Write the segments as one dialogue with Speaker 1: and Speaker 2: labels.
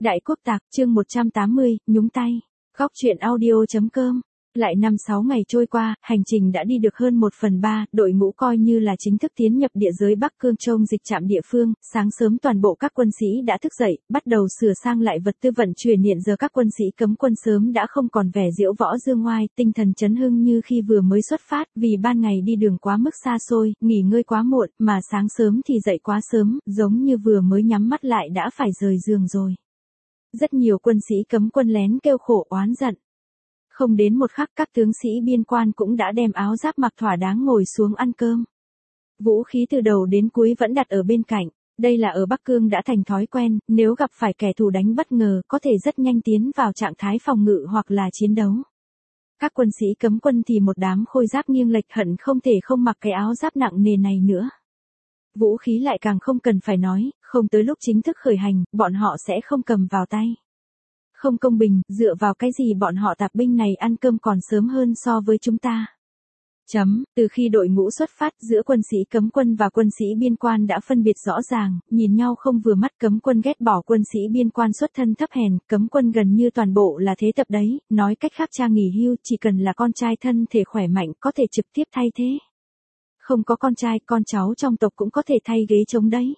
Speaker 1: Đại Quốc Tạc, chương 180, nhúng tay. Góc truyện audio.com. Lại 5-6 ngày trôi qua, hành trình đã đi được hơn 1/3, đội ngũ coi như là chính thức tiến nhập địa giới Bắc Cương Trông dịch trạm địa phương. Sáng sớm toàn bộ các quân sĩ đã thức dậy, bắt đầu sửa sang lại vật tư vận chuyển. Hiện giờ các quân sĩ cấm quân sớm đã không còn vẻ diễu võ dương ngoai, tinh thần chấn hưng như khi vừa mới xuất phát, vì ban ngày đi đường quá mức xa xôi, nghỉ ngơi quá muộn, mà sáng sớm thì dậy quá sớm, giống như vừa mới nhắm mắt lại đã phải rời giường rồi. Rất nhiều quân sĩ cấm quân lén kêu khổ oán giận. Không đến một khắc các tướng sĩ biên quan cũng đã đem áo giáp mặc thỏa đáng ngồi xuống ăn cơm. Vũ khí từ đầu đến cuối vẫn đặt ở bên cạnh. Đây là ở Bắc Cương đã thành thói quen, nếu gặp phải kẻ thù đánh bất ngờ có thể rất nhanh tiến vào trạng thái phòng ngự hoặc là chiến đấu. Các quân sĩ cấm quân thì một đám khôi giáp nghiêng lệch, hận không thể không mặc cái áo giáp nặng nề này nữa. Vũ khí lại càng không cần phải nói, không tới lúc chính thức khởi hành, bọn họ sẽ không cầm vào tay. Không công bình, dựa vào cái gì bọn họ tạp binh này ăn cơm còn sớm hơn so với chúng ta. Từ khi đội ngũ xuất phát, giữa quân sĩ cấm quân và quân sĩ biên quan đã phân biệt rõ ràng, nhìn nhau không vừa mắt. Cấm quân ghét bỏ quân sĩ biên quan xuất thân thấp hèn, cấm quân gần như toàn bộ là thế tập đấy, nói cách khác cha nghỉ hưu chỉ cần là con trai thân thể khỏe mạnh có thể trực tiếp thay thế. Không có con trai, con cháu trong tộc cũng có thể thay ghế trống đấy.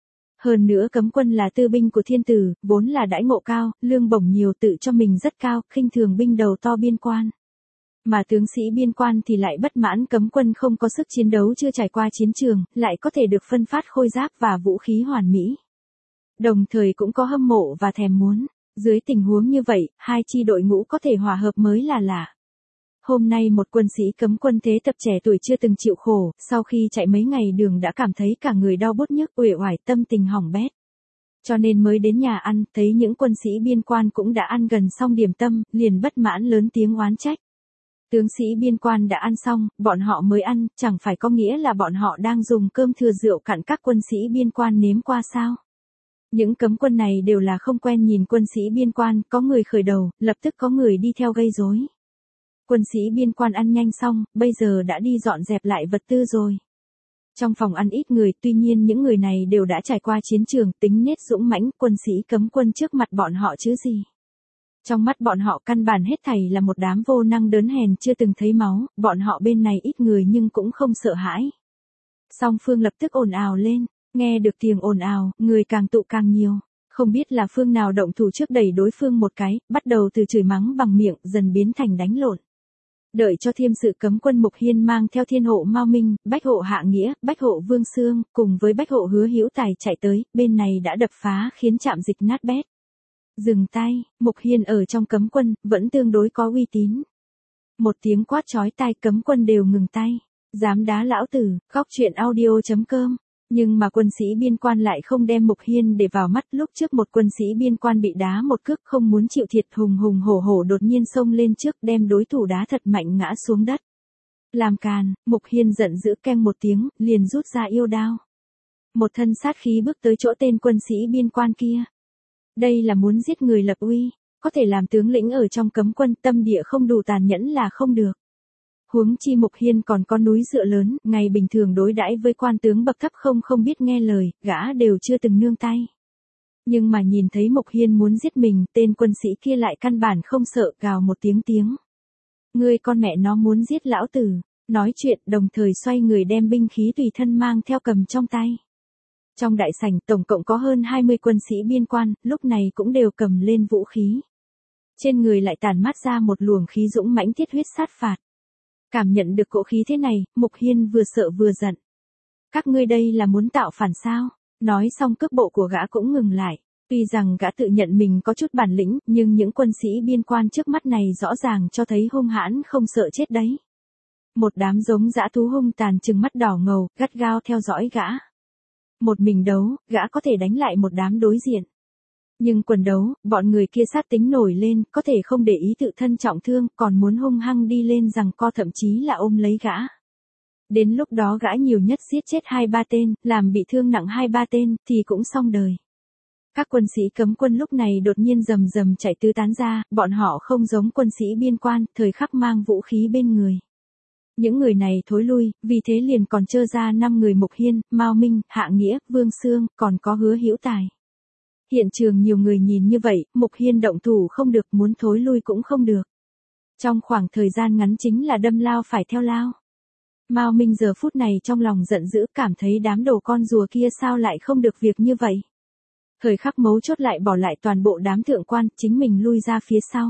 Speaker 1: Hơn nữa cấm quân là tư binh của thiên tử, vốn là đãi ngộ cao, lương bổng nhiều, tự cho mình rất cao, khinh thường binh đầu to biên quan. Mà tướng sĩ biên quan thì lại bất mãn cấm quân không có sức chiến đấu, chưa trải qua chiến trường, lại có thể được phân phát khôi giáp và vũ khí hoàn mỹ. Đồng thời cũng có hâm mộ và thèm muốn. Dưới tình huống như vậy, hai chi đội ngũ có thể hòa hợp mới là lạ. Hôm nay một quân sĩ cấm quân thế tập trẻ tuổi chưa từng chịu khổ, sau khi chạy mấy ngày đường đã cảm thấy cả người đau bứt nhức, uể oải, tâm tình hỏng bét. Cho nên mới đến nhà ăn, thấy những quân sĩ biên quan cũng đã ăn gần xong điểm tâm, liền bất mãn lớn tiếng oán trách. Tướng sĩ biên quan đã ăn xong, bọn họ mới ăn, chẳng phải có nghĩa là bọn họ đang dùng cơm thừa rượu cặn các quân sĩ biên quan nếm qua sao? Những cấm quân này đều là không quen nhìn quân sĩ biên quan, có người khởi đầu, lập tức có người đi theo gây rối. Quân sĩ biên quan ăn nhanh xong, bây giờ đã đi dọn dẹp lại vật tư rồi. Trong phòng ăn ít người, tuy nhiên những người này đều đã trải qua chiến trường, tính nết dũng mãnh, quân sĩ cấm quân trước mặt bọn họ chứ gì. Trong mắt bọn họ căn bản hết thảy là một đám vô năng đớn hèn chưa từng thấy máu, bọn họ bên này ít người nhưng cũng không sợ hãi. Song phương lập tức ồn ào lên, nghe được tiếng ồn ào, người càng tụ càng nhiều. Không biết là phương nào động thủ trước đẩy đối phương một cái, bắt đầu từ chửi mắng bằng miệng, dần biến thành đánh lộn. Đợi cho thiêm sự cấm quân Mục Hiên mang theo thiên hộ Mao Minh, bách hộ Hạ Nghĩa, bách hộ Vương Xương, cùng với bách hộ Hứa Hữu Tài chạy tới, bên này đã đập phá khiến trạm dịch nát bét. Dừng tay, Mục Hiên ở trong cấm quân, vẫn tương đối có uy tín. Một tiếng quát chói tai, cấm quân đều ngừng tay. Dám đá lão tử, góc truyện audio.com. Nhưng mà quân sĩ biên quan lại không đem Mục Hiên để vào mắt. Lúc trước một quân sĩ biên quan bị đá một cước không muốn chịu thiệt, hùng hùng hổ hổ đột nhiên xông lên trước đem đối thủ đá thật mạnh ngã xuống đất. Làm càn, Mục Hiên giận dữ keng một tiếng, liền rút ra yêu đao. Một thân sát khí bước tới chỗ tên quân sĩ biên quan kia. Đây là muốn giết người lập uy, có thể làm tướng lĩnh ở trong cấm quân, tâm địa không đủ tàn nhẫn là không được. Huống chi Mục Hiên còn có núi dựa lớn, ngày bình thường đối đãi với quan tướng bậc thấp không biết nghe lời, gã đều chưa từng nương tay. Nhưng mà nhìn thấy Mục Hiên muốn giết mình, tên quân sĩ kia lại căn bản không sợ, gào một tiếng. Ngươi con mẹ nó muốn giết lão tử, nói chuyện đồng thời xoay người đem binh khí tùy thân mang theo cầm trong tay. Trong đại sảnh tổng cộng có hơn 20 quân sĩ biên quan, lúc này cũng đều cầm lên vũ khí. Trên người lại tản mát ra một luồng khí dũng mãnh thiết huyết sát phạt. Cảm nhận được cỗ khí thế này, Mục Hiên vừa sợ vừa giận. Các ngươi đây là muốn tạo phản sao? Nói xong cước bộ của gã cũng ngừng lại. Tuy rằng gã tự nhận mình có chút bản lĩnh, nhưng những quân sĩ biên quan trước mắt này rõ ràng cho thấy hung hãn không sợ chết đấy. Một đám giống dã thú hung tàn trừng mắt đỏ ngầu, gắt gao theo dõi gã. Một mình đấu, gã có thể đánh lại một đám đối diện. Nhưng quần đấu, bọn người kia sát tính nổi lên, có thể không để ý tự thân trọng thương, còn muốn hung hăng đi lên giằng co, thậm chí là ôm lấy gã. Đến lúc đó gã nhiều nhất giết chết 2-3 tên, làm bị thương nặng 2-3 tên, thì cũng xong đời. Các quân sĩ cấm quân lúc này đột nhiên rầm rầm chạy tứ tán ra, bọn họ không giống quân sĩ biên quan, thời khắc mang vũ khí bên người. Những người này thối lui, vì thế liền còn trơ ra 5 người: Mục Hiên, Mao Minh, Hạ Nghĩa, Vương Xương, còn có Hứa Hữu Tài. Hiện trường nhiều người nhìn như vậy, Mục Hiên động thủ không được, muốn thối lui cũng không được. Trong khoảng thời gian ngắn chính là đâm lao phải theo lao. Mao Minh giờ phút này trong lòng giận dữ, cảm thấy đám đồ con rùa kia sao lại không được việc như vậy. Thời khắc mấu chốt lại bỏ lại toàn bộ đám thượng quan, chính mình lui ra phía sau.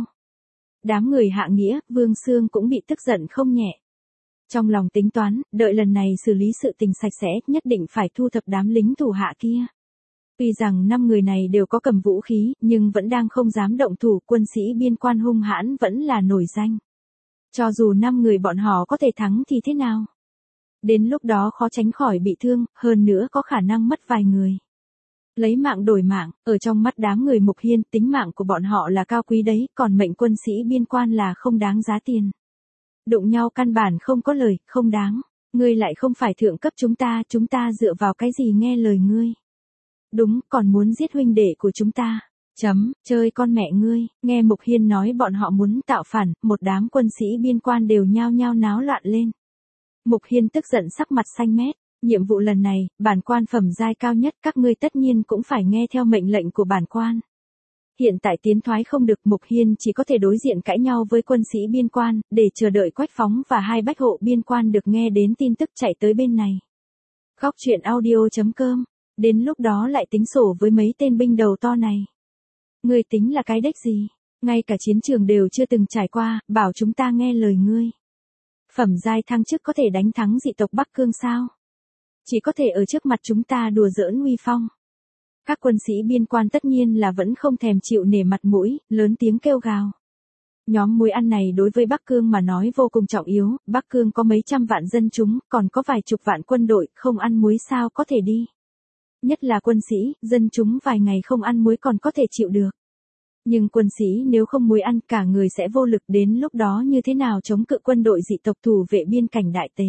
Speaker 1: Đám người Hạ Nghĩa, Vương Xương cũng bị tức giận không nhẹ. Trong lòng tính toán, đợi lần này xử lý sự tình sạch sẽ, nhất định phải thu thập đám lính thủ hạ kia. Tuy rằng 5 người này đều có cầm vũ khí, nhưng vẫn đang không dám động thủ, quân sĩ biên quan hung hãn vẫn là nổi danh. Cho dù 5 người bọn họ có thể thắng thì thế nào? Đến lúc đó khó tránh khỏi bị thương, hơn nữa có khả năng mất vài người. Lấy mạng đổi mạng, ở trong mắt đám người Mục Hiên, tính mạng của bọn họ là cao quý đấy, còn mệnh quân sĩ biên quan là không đáng giá tiền. Đụng nhau căn bản không có lời, không đáng. Ngươi lại không phải thượng cấp chúng ta dựa vào cái gì nghe lời ngươi. Đúng, còn muốn giết huynh đệ của chúng ta. Chơi con mẹ ngươi, nghe Mục Hiên nói bọn họ muốn tạo phản, một đám quân sĩ biên quan đều nhao nhao náo loạn lên. Mục Hiên tức giận sắc mặt xanh mét, nhiệm vụ lần này, bản quan phẩm giai cao nhất các ngươi tất nhiên cũng phải nghe theo mệnh lệnh của bản quan. Hiện tại tiến thoái không được, Mục Hiên chỉ có thể đối diện cãi nhau với quân sĩ biên quan, để chờ đợi Quách Phóng và 2 bách hộ biên quan được nghe đến tin tức chạy tới bên này. Góc truyện audio.com, đến lúc đó lại tính sổ với mấy tên binh đầu to này. Ngươi tính là cái đếch gì? Ngay cả chiến trường đều chưa từng trải qua, bảo chúng ta nghe lời ngươi. Phẩm giai thăng chức có thể đánh thắng dị tộc Bắc Cương sao? Chỉ có thể ở trước mặt chúng ta đùa giỡn uy phong. Các quân sĩ biên quan tất nhiên là vẫn không thèm chịu nể mặt mũi, lớn tiếng kêu gào. Nhóm muối ăn này đối với Bắc Cương mà nói vô cùng trọng yếu, Bắc Cương có mấy trăm vạn dân chúng, còn có vài chục vạn quân đội, không ăn muối sao có thể đi. Nhất là quân sĩ, dân chúng vài ngày không ăn muối còn có thể chịu được. Nhưng quân sĩ nếu không muối ăn cả người sẽ vô lực, đến lúc đó như thế nào chống cự quân đội dị tộc thủ vệ biên cảnh Đại Tề.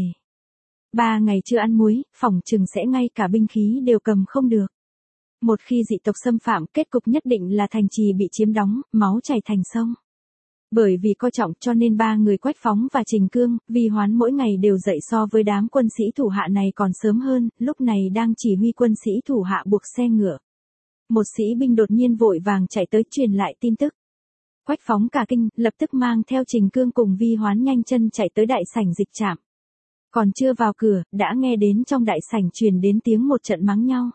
Speaker 1: 3 ngày chưa ăn muối, phỏng chừng sẽ ngay cả binh khí đều cầm không được. Một khi dị tộc xâm phạm, kết cục nhất định là thành trì bị chiếm đóng, máu chảy thành sông. Bởi vì coi trọng cho nên 3 người Quách Phóng và Trình Cương, Vi Hoán mỗi ngày đều dậy so với đám quân sĩ thủ hạ này còn sớm hơn, lúc này đang chỉ huy quân sĩ thủ hạ buộc xe ngựa. Một sĩ binh đột nhiên vội vàng chạy tới truyền lại tin tức. Quách Phóng cả kinh, lập tức mang theo Trình Cương cùng Vi Hoán nhanh chân chạy tới đại sảnh dịch trạm. Còn chưa vào cửa, đã nghe đến trong đại sảnh truyền đến tiếng một trận mắng nhau.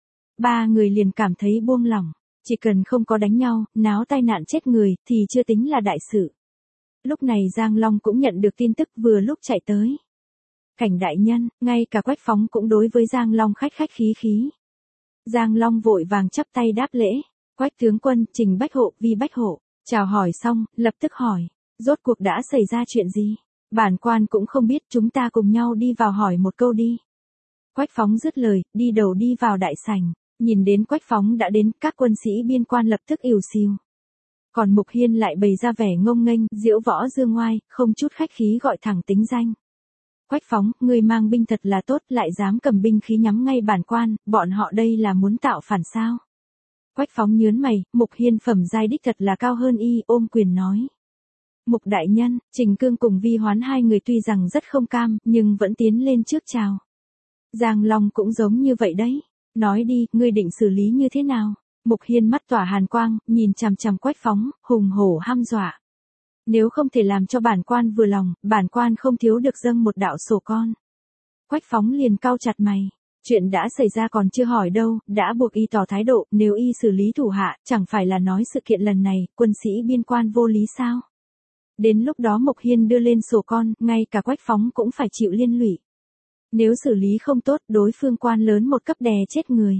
Speaker 1: 3 người liền cảm thấy buông lỏng, chỉ cần không có đánh nhau, náo tai nạn chết người, thì chưa tính là đại sự. Lúc này Giang Long cũng nhận được tin tức vừa lúc chạy tới. Cảnh đại nhân, ngay cả Quách Phóng cũng đối với Giang Long khách khách khí khí. Giang Long vội vàng chắp tay đáp lễ. Quách tướng quân, Trình bách hộ, Vi bách hộ. Chào hỏi xong, lập tức hỏi. Rốt cuộc đã xảy ra chuyện gì? Bản quan cũng không biết, chúng ta cùng nhau đi vào hỏi một câu đi. Quách Phóng dứt lời, đi đầu đi vào đại sảnh. Nhìn đến Quách Phóng đã đến, các quân sĩ biên quan lập tức ỉu xìu. Còn Mục Hiên lại bày ra vẻ ngông nghênh, diễu võ dương ngoai, không chút khách khí gọi thẳng tính danh. Quách Phóng, người mang binh thật là tốt, lại dám cầm binh khí nhắm ngay bản quan, bọn họ đây là muốn tạo phản sao? Quách Phóng nhớn mày, Mục Hiên phẩm giai đích thật là cao hơn y, ôm quyền nói. Mục đại nhân, Trình Cương cùng Vi Hoán 2 người tuy rằng rất không cam, nhưng vẫn tiến lên trước chào. Giang Long cũng giống như vậy đấy. Nói đi, ngươi định xử lý như thế nào? Mục Hiên mắt tỏa hàn quang, nhìn chằm chằm Quách Phóng, hùng hổ hăm dọa. Nếu không thể làm cho bản quan vừa lòng, bản quan không thiếu được dâng một đạo sổ con. Quách Phóng liền cau chặt mày. Chuyện đã xảy ra còn chưa hỏi đâu, đã buộc y tỏ thái độ, nếu y xử lý thủ hạ, chẳng phải là nói sự kiện lần này, quân sĩ biên quan vô lý sao? Đến lúc đó Mục Hiên đưa lên sổ con, ngay cả Quách Phóng cũng phải chịu liên lụy. Nếu xử lý không tốt, đối phương quan lớn một cấp đè chết người.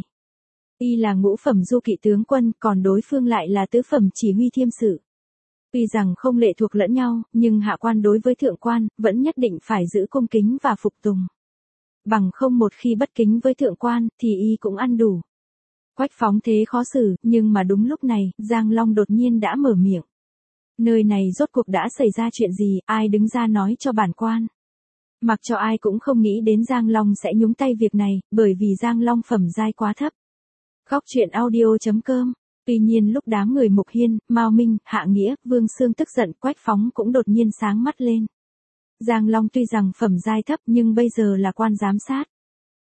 Speaker 1: Y là ngũ phẩm du kỵ tướng quân, còn đối phương lại là tứ phẩm chỉ huy thiêm sự. Tuy rằng không lệ thuộc lẫn nhau, nhưng hạ quan đối với thượng quan, vẫn nhất định phải giữ cung kính và phục tùng. Bằng không một khi bất kính với thượng quan, thì y cũng ăn đủ. Quách Phóng thế khó xử, nhưng mà đúng lúc này, Giang Long đột nhiên đã mở miệng. Nơi này rốt cuộc đã xảy ra chuyện gì, ai đứng ra nói cho bản quan. Mặc cho ai cũng không nghĩ đến Giang Long sẽ nhúng tay việc này, bởi vì Giang Long phẩm giai quá thấp. Góc truyện audio.com. Tuy nhiên lúc đám người Mục Hiên, Mao Minh, Hạ Nghĩa, Vương Xương tức giận, Quách Phóng cũng đột nhiên sáng mắt lên. Giang Long tuy rằng phẩm giai thấp nhưng bây giờ là quan giám sát.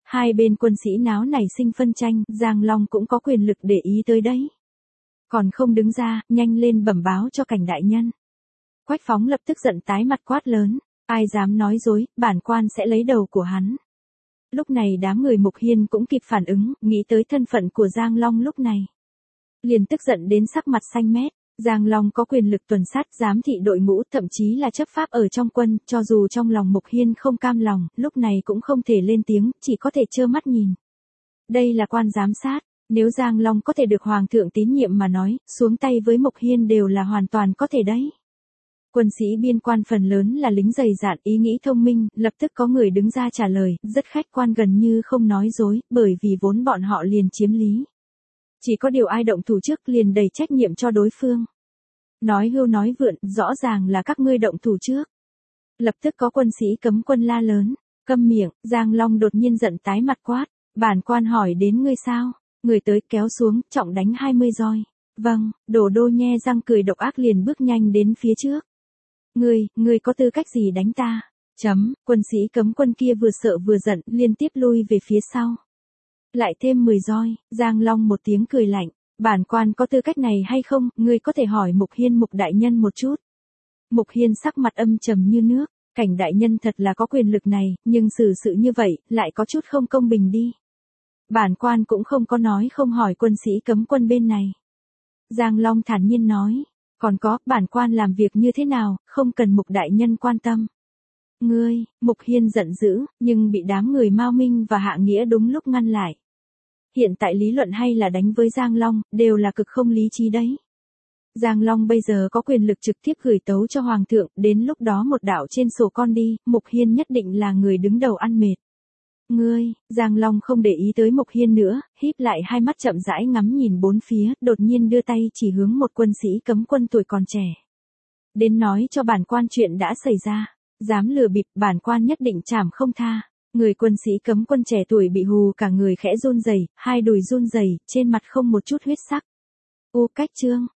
Speaker 1: Hai bên quân sĩ náo nảy sinh phân tranh, Giang Long cũng có quyền lực để ý tới đấy. Còn không đứng ra, nhanh lên bẩm báo cho Cảnh đại nhân. Quách Phóng lập tức giận tái mặt quát lớn, ai dám nói dối, bản quan sẽ lấy đầu của hắn. Lúc này đám người Mục Hiên cũng kịp phản ứng, nghĩ tới thân phận của Giang Long lúc này. Liền tức giận đến sắc mặt xanh mét. Giang Long có quyền lực tuần sát, giám thị đội ngũ, thậm chí là chấp pháp ở trong quân, cho dù trong lòng Mục Hiên không cam lòng, lúc này cũng không thể lên tiếng, chỉ có thể trơ mắt nhìn. Đây là quan giám sát, nếu Giang Long có thể được Hoàng thượng tín nhiệm mà nói, xuống tay với Mục Hiên đều là hoàn toàn có thể đấy. Quân sĩ biên quan phần lớn là lính dày dạn, ý nghĩ thông minh, lập tức có người đứng ra trả lời, rất khách quan gần như không nói dối, bởi vì vốn bọn họ liền chiếm lý. Chỉ có điều ai động thủ trước liền đẩy trách nhiệm cho đối phương. Nói hưu nói vượn, rõ ràng là các ngươi động thủ trước. Lập tức có quân sĩ cấm quân la lớn, câm miệng, Giang Long đột nhiên giận tái mặt quát, bản quan hỏi đến ngươi sao? Người tới kéo xuống, trọng đánh 20 roi. Vâng, Đổ Đô nhe răng cười độc ác liền bước nhanh đến phía trước. Ngươi có tư cách gì đánh ta? Quân sĩ cấm quân kia vừa sợ vừa giận, liên tiếp lui về phía sau. Lại thêm 10 roi, Giang Long một tiếng cười lạnh, bản quan có tư cách này hay không, ngươi có thể hỏi Mục Hiên Mục đại nhân một chút. Mục Hiên sắc mặt âm trầm như nước, Cảnh đại nhân thật là có quyền lực này, nhưng xử sự như vậy, lại có chút không công bình đi. Bản quan cũng không có nói không hỏi quân sĩ cấm quân bên này. Giang Long thản nhiên nói, còn có, bản quan làm việc như thế nào, không cần Mục đại nhân quan tâm. Ngươi, Mục Hiên giận dữ, nhưng bị đám người Mao Minh và Hạ Nghĩa đúng lúc ngăn lại. Hiện tại lý luận hay là đánh với Giang Long, đều là cực không lý trí đấy. Giang Long bây giờ có quyền lực trực tiếp gửi tấu cho Hoàng thượng, đến lúc đó một đạo trên sổ con đi, Mục Hiên nhất định là người đứng đầu ăn mệt. Giang Long không để ý tới Mục Hiên nữa, híp lại hai mắt chậm rãi ngắm nhìn bốn phía, đột nhiên đưa tay chỉ hướng một quân sĩ cấm quân tuổi còn trẻ. Đến nói cho bản quan chuyện đã xảy ra, dám lừa bịp, bản quan nhất định trảm không tha. Người quân sĩ cấm quân trẻ tuổi bị hù cả người khẽ run rẩy, hai đùi run rẩy, trên mặt không một chút huyết sắc. Cách Trương,